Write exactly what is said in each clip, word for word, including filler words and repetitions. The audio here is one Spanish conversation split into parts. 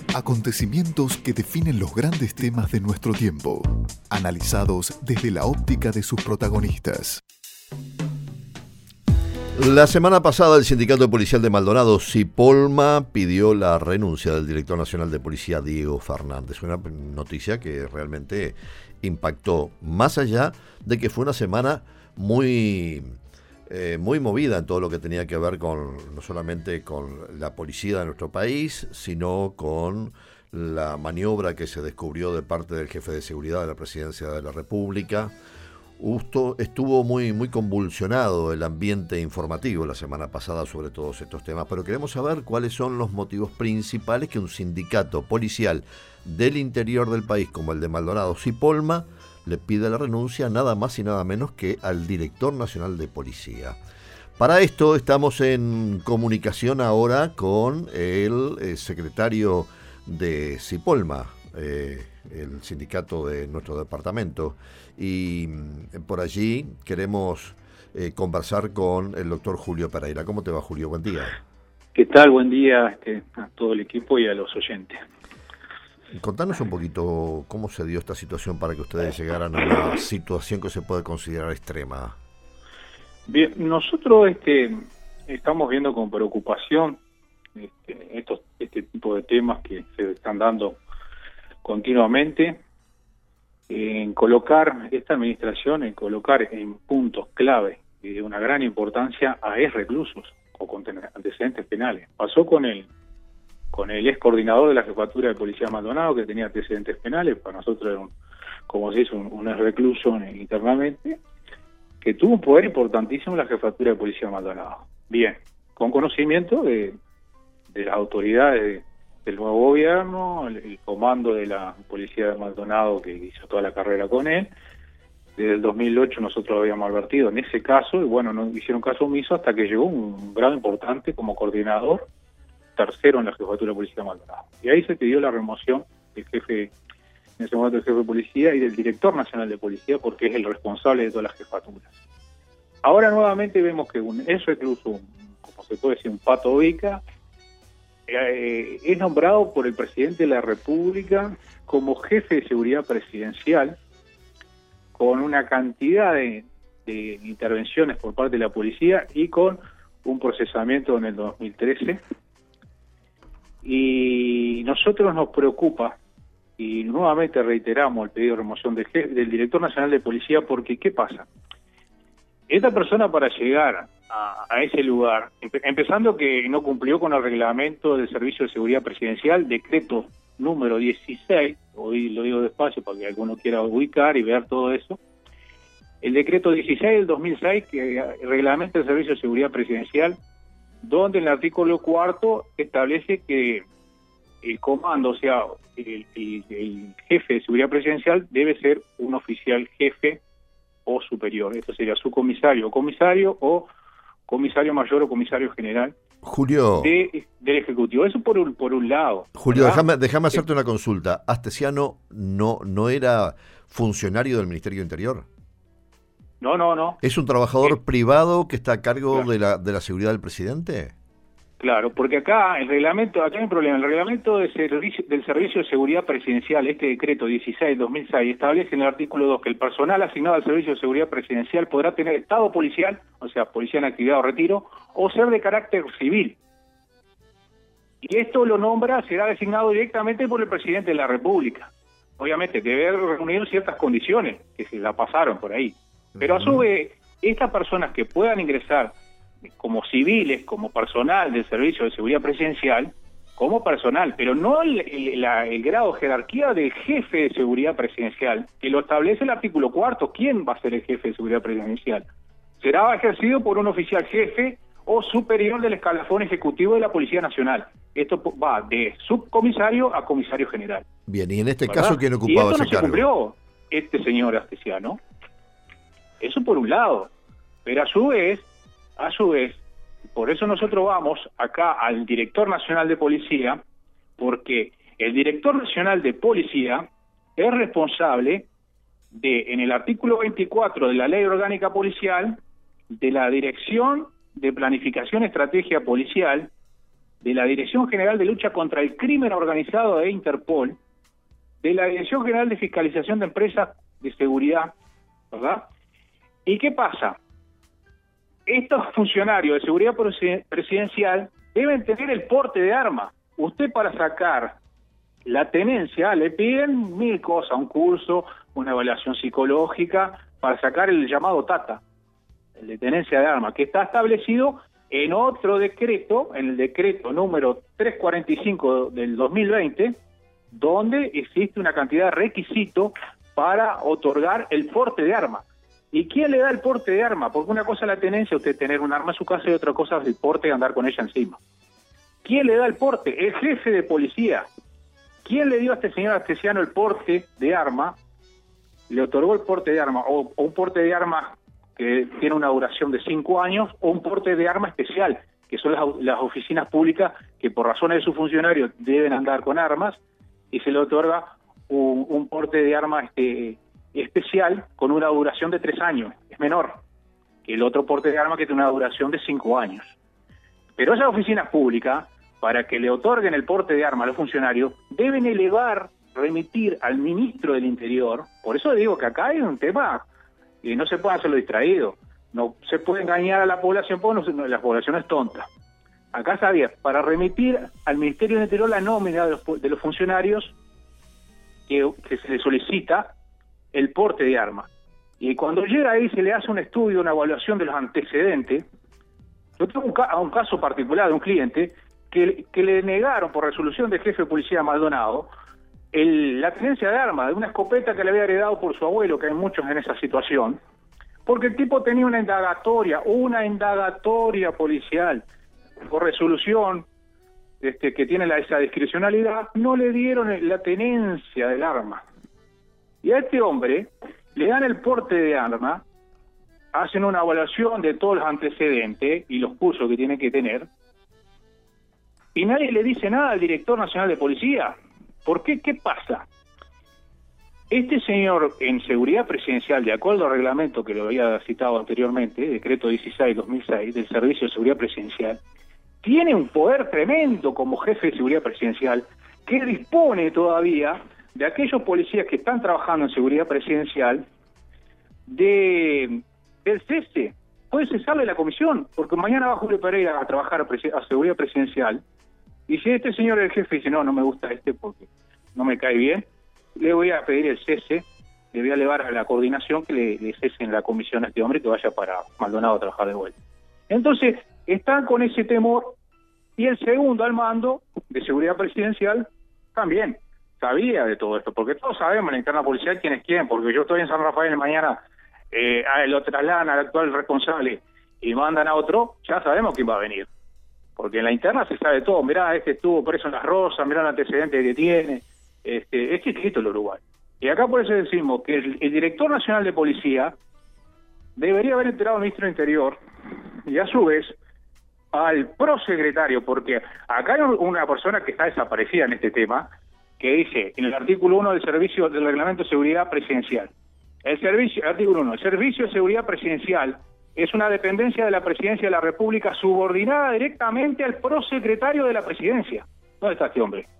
Acontecimientos que definen los grandes temas de nuestro tiempo, analizados desde la óptica de sus protagonistas. La semana pasada el Sindicato Policial de Maldonado, SIPOLMA, pidió la renuncia del director nacional de policía, Diego Fernández. Una noticia que realmente impactó, más allá de que fue una semana muy, eh, muy movida en todo lo que tenía que ver con, no solamente con la policía de nuestro país, sino con la maniobra que se descubrió de parte del jefe de seguridad de la Presidencia de la República. Justo estuvo muy, muy convulsionado el ambiente informativo la semana pasada sobre todos estos temas, pero queremos saber cuáles son los motivos principales que un sindicato policial del interior del país, como el de Maldonado, SIPOLMA, le pide la renuncia nada más y nada menos que al director nacional de policía. Para esto estamos en comunicación ahora con el eh, secretario de SIPOLMA, eh, el sindicato de nuestro departamento, y por allí queremos eh, conversar con el doctor Julio Pereira. ¿Cómo te va, Julio? Buen día. ¿Qué tal? Buen día este, a todo el equipo y a los oyentes. Contanos un poquito cómo se dio esta situación para que ustedes llegaran a una situación que se puede considerar extrema. Bien, nosotros este, estamos viendo con preocupación este, estos, este tipo de temas que se están dando continuamente, en colocar esta administración, en colocar en puntos clave y de una gran importancia a ex reclusos o con antecedentes penales. Pasó con el con el ex coordinador de la jefatura de policía Maldonado, que tenía antecedentes penales, para nosotros era un, como se dice, un, un ex recluso internamente, que tuvo un poder importantísimo en la jefatura de policía Maldonado. Bien, con conocimiento de, de las autoridades de, del nuevo gobierno, el, el comando de la policía de Maldonado, que hizo toda la carrera con él. Desde el dos mil ocho nosotros lo habíamos advertido en ese caso, y bueno, no hicieron caso omiso hasta que llegó un grado importante como coordinador tercero en la jefatura de policía de Maldonado. Y ahí se pidió la remoción del jefe, en ese momento el jefe de policía, y del director nacional de policía, porque es el responsable de todas las jefaturas. Ahora nuevamente vemos que un ex recluso, como se puede decir, un pato bica, eh, es nombrado por el presidente de la República como jefe de seguridad presidencial, con una cantidad de, de intervenciones por parte de la policía y con un procesamiento en el dos mil trece. Y nosotros nos preocupa, y nuevamente reiteramos el pedido de remoción del, jefe, del director nacional de policía, porque ¿qué pasa? Esta persona, para llegar a, a ese lugar, empe, empezando que no cumplió con el reglamento del Servicio de Seguridad Presidencial, decreto número dieciséis, hoy lo digo despacio para que alguno quiera ubicar y ver todo eso, el decreto dieciséis del dos mil seis, que reglamenta el Servicio de Seguridad Presidencial, donde en el artículo cuarto establece que el comando, o sea, el, el, el jefe de seguridad presidencial debe ser un oficial jefe o superior. Esto sería subcomisario o comisario, o comisario mayor o comisario general, Julio, de, del Ejecutivo. Eso por un, por un lado. Julio, déjame, déjame hacerte una consulta. ¿Astesiano no, no era funcionario del Ministerio de Interior? No, no, no. ¿Es un trabajador eh, privado que está a cargo claro. de la de la seguridad del presidente? Claro, porque acá el reglamento, acá hay un problema. El reglamento de servicio, del Servicio de Seguridad Presidencial, este decreto dieciséis del dos mil seis, establece en el artículo dos que el personal asignado al Servicio de Seguridad Presidencial podrá tener estado policial, o sea, policía en actividad o retiro, o ser de carácter civil. Y esto lo nombra, será designado directamente por el presidente de la República. Obviamente, debe reunir ciertas condiciones que se la pasaron por ahí. Pero a su vez, estas personas que puedan ingresar como civiles, como personal del Servicio de Seguridad Presidencial, como personal, pero no el, el, la, el grado de jerarquía del jefe de seguridad presidencial, que lo establece el artículo cuarto. ¿Quién va a ser el jefe de seguridad presidencial? Será ejercido por un oficial jefe o superior del escalafón ejecutivo de la Policía Nacional. Esto va de subcomisario a comisario general. Bien, y en este ¿verdad? caso, ¿quién ocupaba ese cargo? Y esto no se cumplió, este señor Astesiano. Eso por un lado, pero a su vez, a su vez, por eso nosotros vamos acá al director nacional de policía, porque el director nacional de policía es responsable de, en el artículo veinticuatro de la Ley Orgánica Policial, de la Dirección de Planificación Estrategia Policial, de la Dirección General de Lucha contra el Crimen Organizado de Interpol, de la Dirección General de Fiscalización de Empresas de Seguridad, ¿verdad? ¿Y qué pasa? Estos funcionarios de seguridad presidencial deben tener el porte de arma. Usted, para sacar la tenencia, le piden mil cosas, un curso, una evaluación psicológica, para sacar el llamado TATA, el de tenencia de arma, que está establecido en otro decreto, en el decreto número trescientos cuarenta y cinco del dos mil veinte, donde existe una cantidad de requisitos para otorgar el porte de arma. ¿Y quién le da el porte de arma? Porque una cosa es la tenencia, usted tener un arma en su casa, y otra cosa es el porte de andar con ella encima. ¿Quién le da el porte? El jefe de policía. ¿Quién le dio a este señor Astesiano el porte de arma? Le otorgó el porte de arma, o, o un porte de arma que tiene una duración de cinco años, o un porte de arma especial, que son las, las oficinas públicas que por razones de sus funcionarios deben andar con armas, y se le otorga un, un porte de arma este, especial con una duración de tres años, es menor que el otro porte de arma que tiene una duración de cinco años. Pero esas oficinas públicas, para que le otorguen el porte de arma a los funcionarios, deben elevar, remitir al ministro del Interior. Por eso digo que acá hay un tema que no se puede hacerlo distraído, no se puede engañar a la población, porque no, la población es tonta. Acá sabía, para remitir al Ministerio del Interior la nómina de los, de los funcionarios que, que se le solicita el porte de arma. Y cuando llega ahí se le hace un estudio, una evaluación de los antecedentes. Yo tengo un, ca un caso particular de un cliente que, que le negaron por resolución del jefe de policía Maldonado el, la tenencia de arma, de una escopeta que le había heredado por su abuelo, que hay muchos en esa situación, porque el tipo tenía una indagatoria, una indagatoria policial, por resolución este, que tiene la, esa discrecionalidad, no le dieron la tenencia del arma. Y a este hombre le dan el porte de arma, hacen una evaluación de todos los antecedentes y los cursos que tiene que tener, y nadie le dice nada al director nacional de policía. ¿Por qué? ¿Qué pasa? Este señor, en seguridad presidencial, de acuerdo al reglamento que lo había citado anteriormente, decreto dieciséis dos mil seis del Servicio de Seguridad Presidencial, tiene un poder tremendo como jefe de seguridad presidencial, que dispone todavía de aquellos policías que están trabajando en seguridad presidencial, de del cese. Puede cesarle la comisión, porque mañana va Julio Pereira a trabajar a, a seguridad presidencial, y si este señor el jefe dice, no, no me gusta este porque no me cae bien, le voy a pedir el cese, le voy a elevar a la coordinación que le, le cesen la comisión a este hombre, que vaya para Maldonado a trabajar de vuelta. Entonces, están con ese temor, y el segundo al mando de seguridad presidencial también sabía de todo esto, porque todos sabemos en la interna policial quién es quién, porque yo estoy en San Rafael mañana, eh, lo trasladan al actual responsable y mandan a otro, ya sabemos quién va a venir, porque en la interna se sabe todo. Mirá, este estuvo preso en Las Rosas, mirá el antecedente que tiene, este, es chiquito el Uruguay. Y acá por eso decimos que el, el director nacional de policía debería haber enterado al ministro del Interior, y a su vez al prosecretario, porque acá hay una persona que está desaparecida en este tema, que dice en el artículo uno del servicio del reglamento de seguridad presidencial, el servicio, artículo uno, el servicio de seguridad presidencial es una dependencia de la presidencia de la República subordinada directamente al prosecretario de la presidencia. ¿Dónde está este hombre?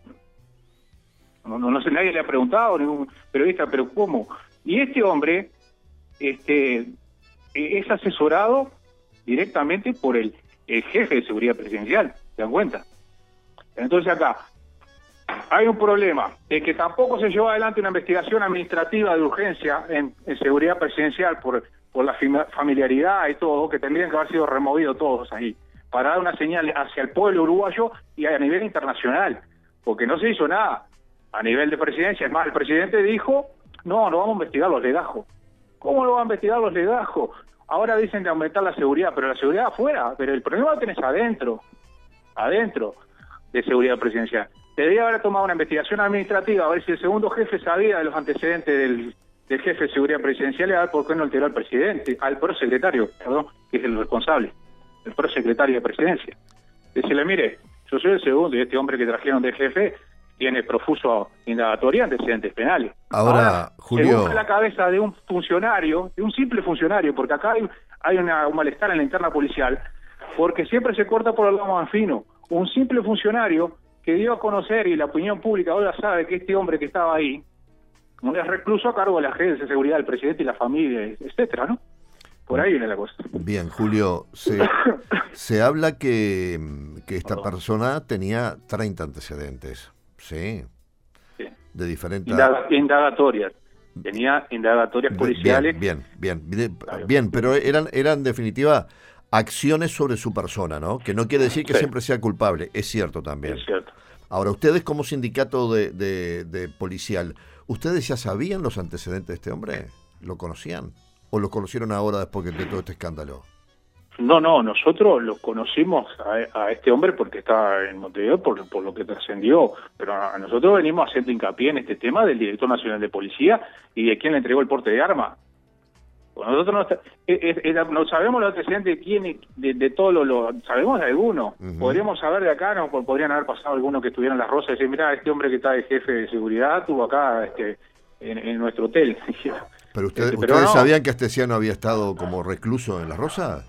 No, no, no sé, nadie le ha preguntado, ningún periodista, pero ¿cómo? Y este hombre este es asesorado directamente por el, el jefe de seguridad presidencial, ¿se dan cuenta? Entonces acá hay un problema, de que tampoco se llevó adelante una investigación administrativa de urgencia en, en seguridad presidencial por, por la familiaridad y todo, que tendrían que haber sido removidos todos ahí, para dar una señal hacia el pueblo uruguayo y a nivel internacional, porque no se hizo nada a nivel de presidencia. Es más, el presidente dijo, no, no vamos a investigar los legajos. ¿Cómo no va a investigar los legajos? Ahora dicen de aumentar la seguridad, pero la seguridad afuera, pero el problema lo tenés adentro, adentro de seguridad presidencial. Debería haber tomado una investigación administrativa, a ver si el segundo jefe sabía de los antecedentes del, del jefe de seguridad presidencial, y a ver por qué no alteró al presidente, al prosecretario, perdón, que es el responsable, el prosecretario de presidencia. Decirle, mire, yo soy el segundo, y este hombre que trajeron de jefe tiene profuso indagatoria, antecedentes penales. Ahora, Ahora Julio, se la cabeza de un funcionario, de un simple funcionario, porque acá hay, hay una, un malestar en la interna policial, porque siempre se corta por el lado más fino. un simple funcionario que dio a conocer, y la opinión pública ahora sabe que este hombre que estaba ahí es recluso a cargo de la agencia de seguridad del presidente y la familia, etcétera, ¿no? Por ahí viene la cosa. Bien, Julio, se, se habla que, que esta Perdón. persona tenía treinta antecedentes, ¿sí? Sí. De diferentes... Indaga, indagatorias. Tenía indagatorias policiales. Bien, bien, bien, bien, bien, pero eran, eran en definitiva acciones sobre su persona, ¿no? Que no quiere decir que sí. siempre sea culpable, es cierto también. Es cierto. Ahora, ustedes como sindicato de, de, de policial, ¿ustedes ya sabían los antecedentes de este hombre? ¿Lo conocían? ¿O lo conocieron ahora después de todo este escándalo? No, no, nosotros lo conocimos a, a este hombre porque estaba en Montevideo, por, por lo que trascendió, pero a nosotros venimos haciendo hincapié en este tema del director nacional de policía y de quién le entregó el porte de arma. Pues nosotros no, es, es, no sabemos los antecedentes de quién, de, de todo lo, lo, sabemos de alguno. Uh-huh. Podríamos saber de acá, no podrían haber pasado algunos que estuvieran en Las Rosas y decir, mira, este hombre que está de jefe de seguridad tuvo acá este, en, en nuestro hotel. Pero, usted, este, pero ¿ustedes no. sabían que Astesiano había estado como recluso en Las Rosas?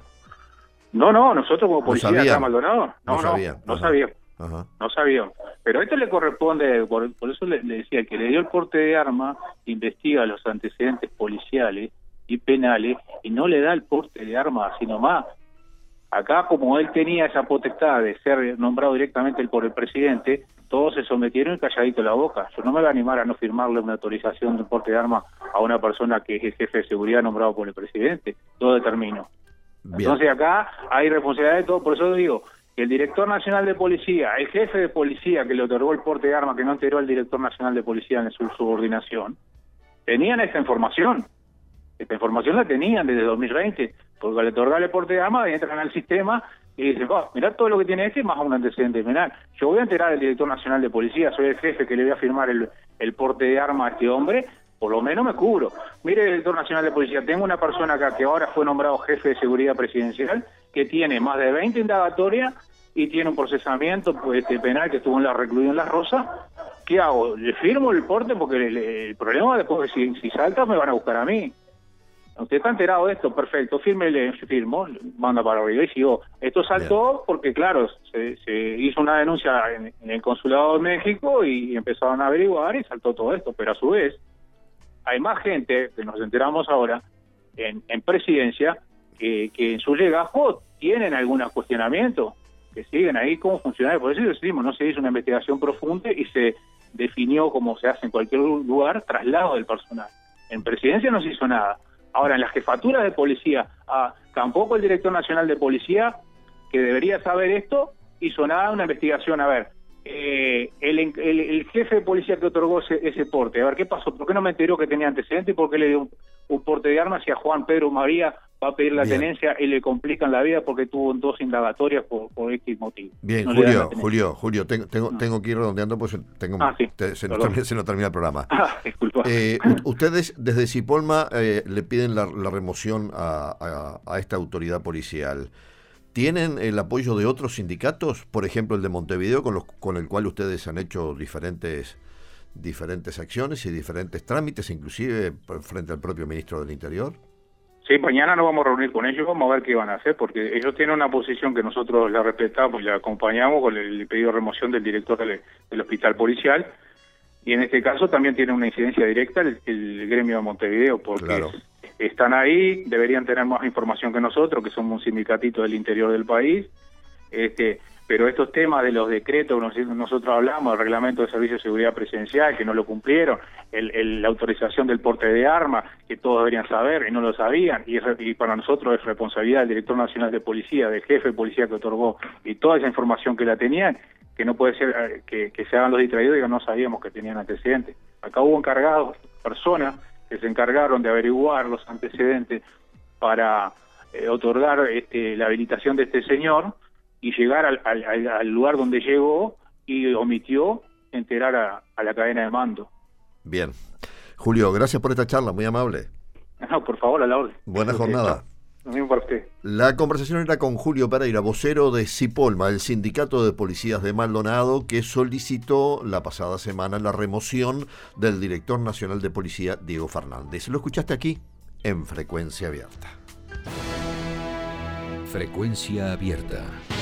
No, no, nosotros como policía ¿No acá en Maldonado, no, no, sabían. no, no sabíamos. Ajá. No sabíamos. Pero a esto le corresponde, por, por eso le, le decía, que le dio el porte de arma, investiga los antecedentes policiales y penales, y no le da el porte de arma así nomás. Acá, como él tenía esa potestad de ser nombrado directamente por el presidente, todos se sometieron y calladito la boca. Yo no me voy a animar a no firmarle una autorización de porte de arma a una persona que es el jefe de seguridad nombrado por el presidente. Todo determino. Bien. Entonces acá hay responsabilidad de todo, por eso digo que el director nacional de policía, el jefe de policía que le otorgó el porte de arma, que no enteró al director nacional de policía en su subordinación, tenían esta información. Esta información la tenían desde dos mil veinte, porque al otorgarle el porte de arma entran al sistema y dicen, oh, mirá todo lo que tiene este más un antecedente penal. Yo voy a enterar al director nacional de policía, soy el jefe que le voy a firmar el, el porte de arma a este hombre, por lo menos me cubro. Mire, director nacional de policía, tengo una persona acá que ahora fue nombrado jefe de seguridad presidencial, que tiene más de veinte indagatorias y tiene un procesamiento pues, este, penal que estuvo en la, recluido en Las Rosas. ¿Qué hago? ¿Le firmo el porte? Porque el, el problema después, si, si salta, me van a buscar a mí. Usted está enterado de esto, perfecto, fírmele, firmo, manda para arriba y sigo. Esto saltó Bien. porque, claro, se, se hizo una denuncia en, en el Consulado de México y empezaron a averiguar y saltó todo esto, pero a su vez hay más gente, que nos enteramos ahora, en, en presidencia, que, que en su legajo tienen algunos cuestionamientos, que siguen ahí como funcionarios. Por eso decimos, no se hizo una investigación profunda y se definió, como se hace en cualquier lugar, traslado del personal. En presidencia no se hizo nada. Ahora, en las jefaturas de policía, ah, tampoco el director nacional de policía, que debería saber esto, hizo nada, una investigación. A ver, eh, el, el, el jefe de policía que otorgó ese, ese porte, a ver, ¿qué pasó? ¿Por qué no me enteró que tenía antecedentes y por qué le dio un, un porte de armas si a Juan Pedro María va a pedir la Bien. tenencia y le complican la vida porque tuvo dos indagatorias por, por X motivo? Bien, no Julio, Julio, Julio, tengo, tengo, no. tengo que ir redondeando pues tengo, ah, sí. te, se, nos termina, se nos termina el programa. Ah, disculpa. Eh, ustedes desde Cipolma eh, le piden la, la remoción a, a, a esta autoridad policial. ¿Tienen el apoyo de otros sindicatos? Por ejemplo, el de Montevideo, con, los, con el cual ustedes han hecho diferentes, diferentes acciones y diferentes trámites, inclusive frente al propio ministro del Interior. Sí, mañana nos vamos a reunir con ellos, vamos a ver qué van a hacer, porque ellos tienen una posición que nosotros la respetamos y la acompañamos con el pedido de remoción del director del, del hospital policial, y en este caso también tiene una incidencia directa el, el gremio de Montevideo, porque claro. están ahí, deberían tener más información que nosotros, que somos un sindicatito del interior del país, este pero estos temas de los decretos, nosotros hablamos, el reglamento de servicio de seguridad presidencial, que no lo cumplieron, el, el, la autorización del porte de armas, que todos deberían saber y no lo sabían, y, y para nosotros es responsabilidad del director nacional de policía, del jefe de policía que otorgó, y toda esa información que la tenían, que no puede ser que, que se hagan los distraídos y que no sabíamos que tenían antecedentes. Acá hubo encargados, personas que se encargaron de averiguar los antecedentes para eh, otorgar este, la habilitación de este señor, y llegar al, al, al lugar donde llegó y omitió enterar a, a la cadena de mando. Bien. Julio, gracias por esta charla, muy amable. No, por favor, a la orden. Buena jornada. Lo mismo para usted. La conversación era con Julio Pereira, vocero de Cipolma, el sindicato de policías de Maldonado, que solicitó la pasada semana la remoción del director nacional de policía, Diego Fernández. Lo escuchaste aquí en Frecuencia Abierta. Frecuencia Abierta.